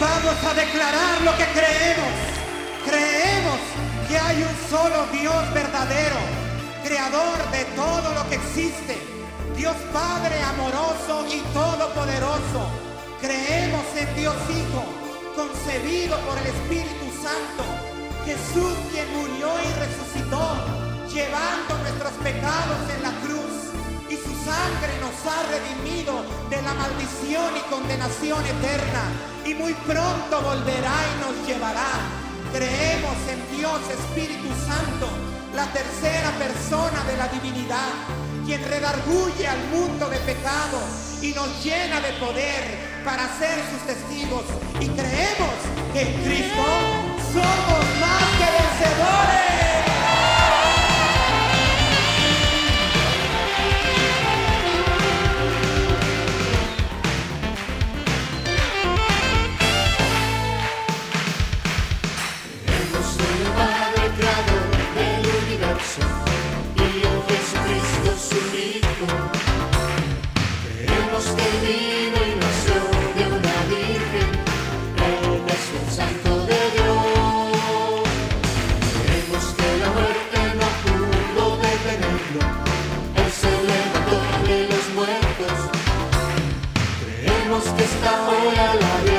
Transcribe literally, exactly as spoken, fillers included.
Vamos a declarar lo que creemos. Creemos que hay un solo Dios verdadero, creador de todo lo que existe, Dios Padre amoroso y todopoderoso. Creemos en Dios Hijo, concebido por el Espíritu Santo, Jesús quien murió y resucitó, llevando nuestros pecados en la cruz, y su sangre nos ha redimido de la maldición y condenación eterna, y muy pronto volverá y nos llevará. Creemos en Dios Espíritu Santo, la tercera persona de la divinidad, quien redarguye al mundo de pecado y nos llena de poder para ser sus testigos. Y creemos que en Cristo somos más que vencedores. Y en Jesucristo su Hijo. Creemos que vino y nació de una virgen, Él es el Santo de Dios. Creemos que la muerte no pudo detenerlo, Él se levantó de los muertos. Creemos que está ahora la vida.